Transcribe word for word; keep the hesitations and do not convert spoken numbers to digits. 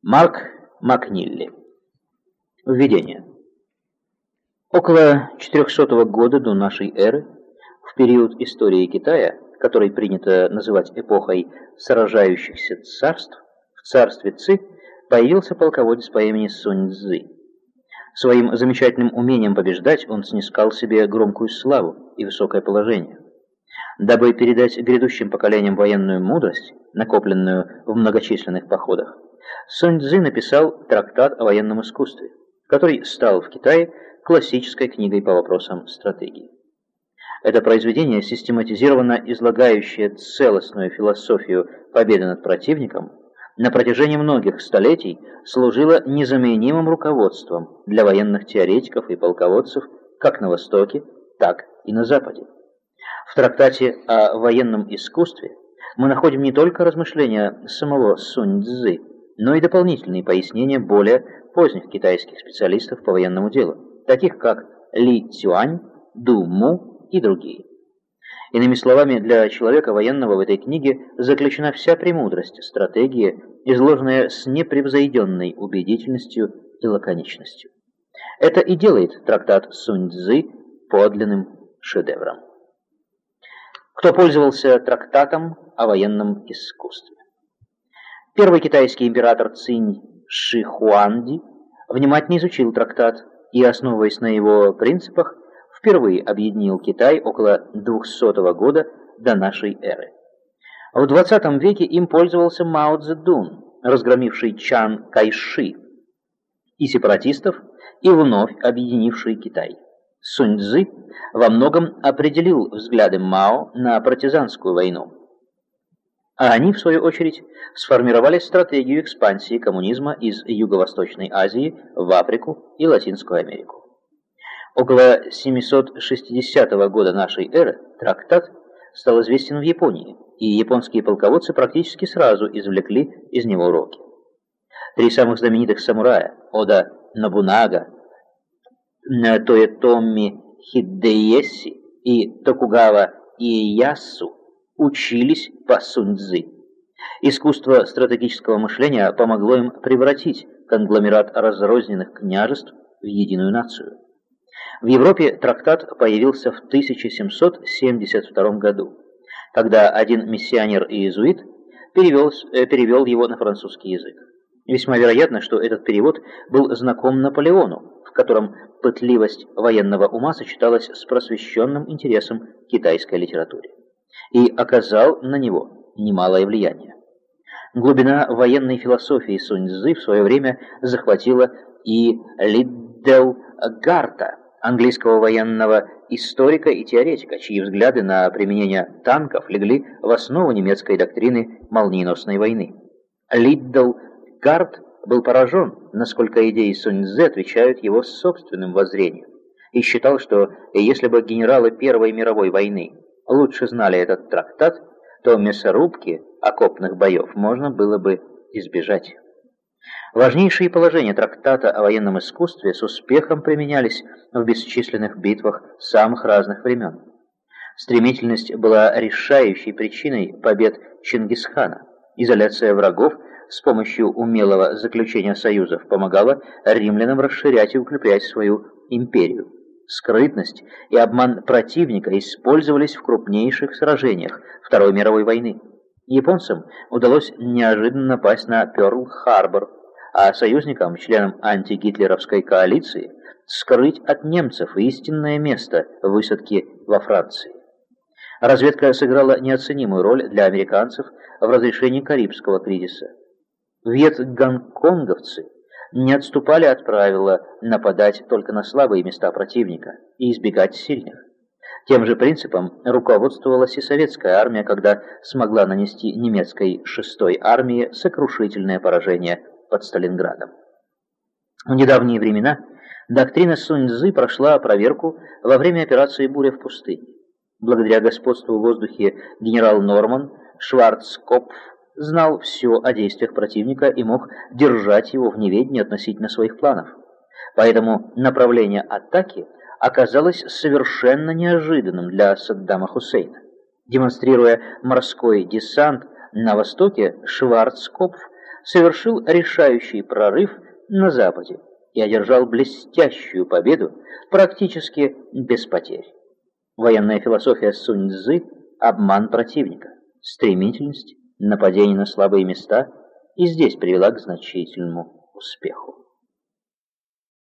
Марк Макнилли. Введение. Около четырехсотого года до нашей эры, в период истории Китая, который принято называть эпохой сражающихся царств, в царстве Ци появился полководец по имени Сунь Цзы. Своим замечательным умением побеждать он снискал себе громкую славу и высокое положение. Дабы передать грядущим поколениям военную мудрость, накопленную в многочисленных походах, Сунь Цзы написал трактат о военном искусстве, который стал в Китае классической книгой по вопросам стратегии. Это произведение, систематизированно излагающее целостную философию победы над противником, на протяжении многих столетий служило незаменимым руководством для военных теоретиков и полководцев как на Востоке, так и на Западе. В трактате о военном искусстве мы находим не только размышления самого Сунь Цзы, но и дополнительные пояснения более поздних китайских специалистов по военному делу, таких как Ли Цюань, Ду Му и другие. Иными словами, для человека военного в этой книге заключена вся премудрость стратегии, изложенная с непревзойденной убедительностью и лаконичностью. Это и делает трактат Сунь Цзы подлинным шедевром. Кто пользовался трактатом о военном искусстве? Первый китайский император Цинь Ши Хуанди внимательно изучил трактат и, основываясь на его принципах, впервые объединил Китай около двухсотого года до нашей эры. В двадцатом веке им пользовался Мао Цзэдун, разгромивший Чан Кайши и сепаратистов и вновь объединивший Китай. Сунь Цзы во многом определил взгляды Мао на партизанскую войну, а они, в свою очередь, сформировали стратегию экспансии коммунизма из Юго-Восточной Азии в Африку и Латинскую Америку. Около семисот шестидесятого года нашей эры трактат стал известен в Японии, и японские полководцы практически сразу извлекли из него уроки. Три самых знаменитых самурая – Ода Нобунага, Тоетоми Хидееси и Токугава Иэясу учились по Сунь Цзы. Искусство стратегического мышления помогло им превратить конгломерат разрозненных княжеств в единую нацию. В Европе трактат появился в тысяча семьсот семьдесят втором году, когда один миссионер-иезуит перевел, э, перевел его на французский язык. Весьма вероятно, что этот перевод был знаком Наполеону, в котором пытливость военного ума сочеталась с просвещенным интересом к китайской литературе, и оказал на него немалое влияние. Глубина военной философии Сунь Цзы в свое время захватила и Лиддел Гарта, английского военного историка и теоретика, чьи взгляды на применение танков легли в основу немецкой доктрины молниеносной войны. Лиддел Гарт был поражен, насколько идеи Сунь Цзы отвечают его собственным воззрениям, и считал, что если бы генералы Первой мировой войны лучше знали этот трактат, то мясорубки окопных боев можно было бы избежать. Важнейшие положения трактата о военном искусстве с успехом применялись в бесчисленных битвах самых разных времен. Стремительность была решающей причиной побед Чингисхана. Изоляция врагов с помощью умелого заключения союзов помогала римлянам расширять и укреплять свою империю. Скрытность и обман противника использовались в крупнейших сражениях Второй мировой войны. Японцам удалось неожиданно напасть на Пёрл-Харбор, а союзникам, членам антигитлеровской коалиции, скрыть от немцев истинное место высадки во Франции. Разведка сыграла неоценимую роль для американцев в разрешении Карибского кризиса. Вьетгонконговцы не отступали от правила нападать только на слабые места противника и избегать сильных. Тем же принципом руководствовалась и советская армия, когда смогла нанести немецкой шестой армии сокрушительное поражение под Сталинградом. В недавние времена доктрина Сунь Цзы прошла проверку во время операции «Буря в пустыне». Благодаря господству в воздухе генерал Норман Шварцкопф знал все о действиях противника и мог держать его в неведении относительно своих планов. Поэтому направление атаки оказалось совершенно неожиданным для Саддама Хусейна. Демонстрируя морской десант на востоке, Шварцкопф совершил решающий прорыв на Западе и одержал блестящую победу практически без потерь. Военная философия Сунь-Цзы – обман противника, стремительность, нападение на слабые места и здесь привела к значительному успеху.